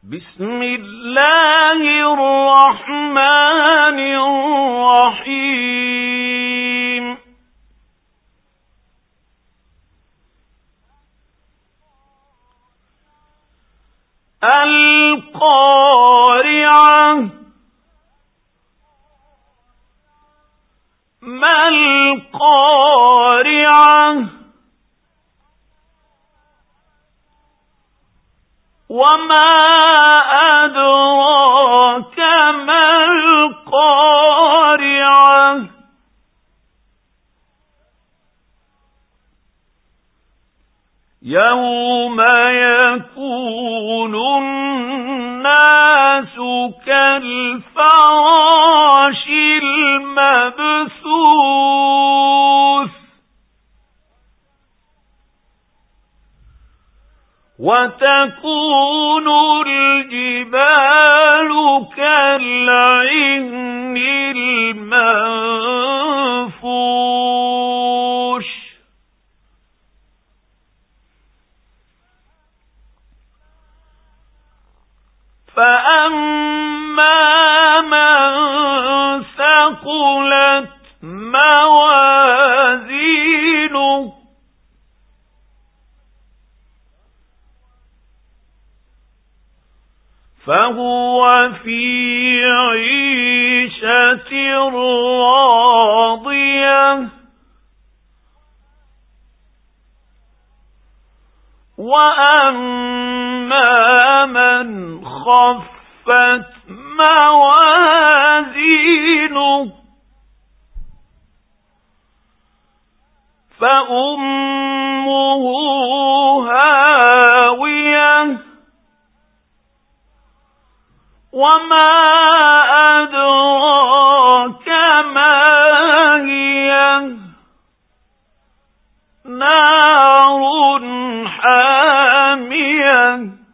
بسم الله الرحمن الرحيم القارعة ما القارعة وما أدراك ما القارعة يوم يكون الناس كالفراش المبثوث وتكون الجبال كالعهن المنفوش فأما من ثقلت موازينه فهو في عيشة راضية وأما من خفت موازينه فأمه هاوية وما أدراك ما هي نار حامية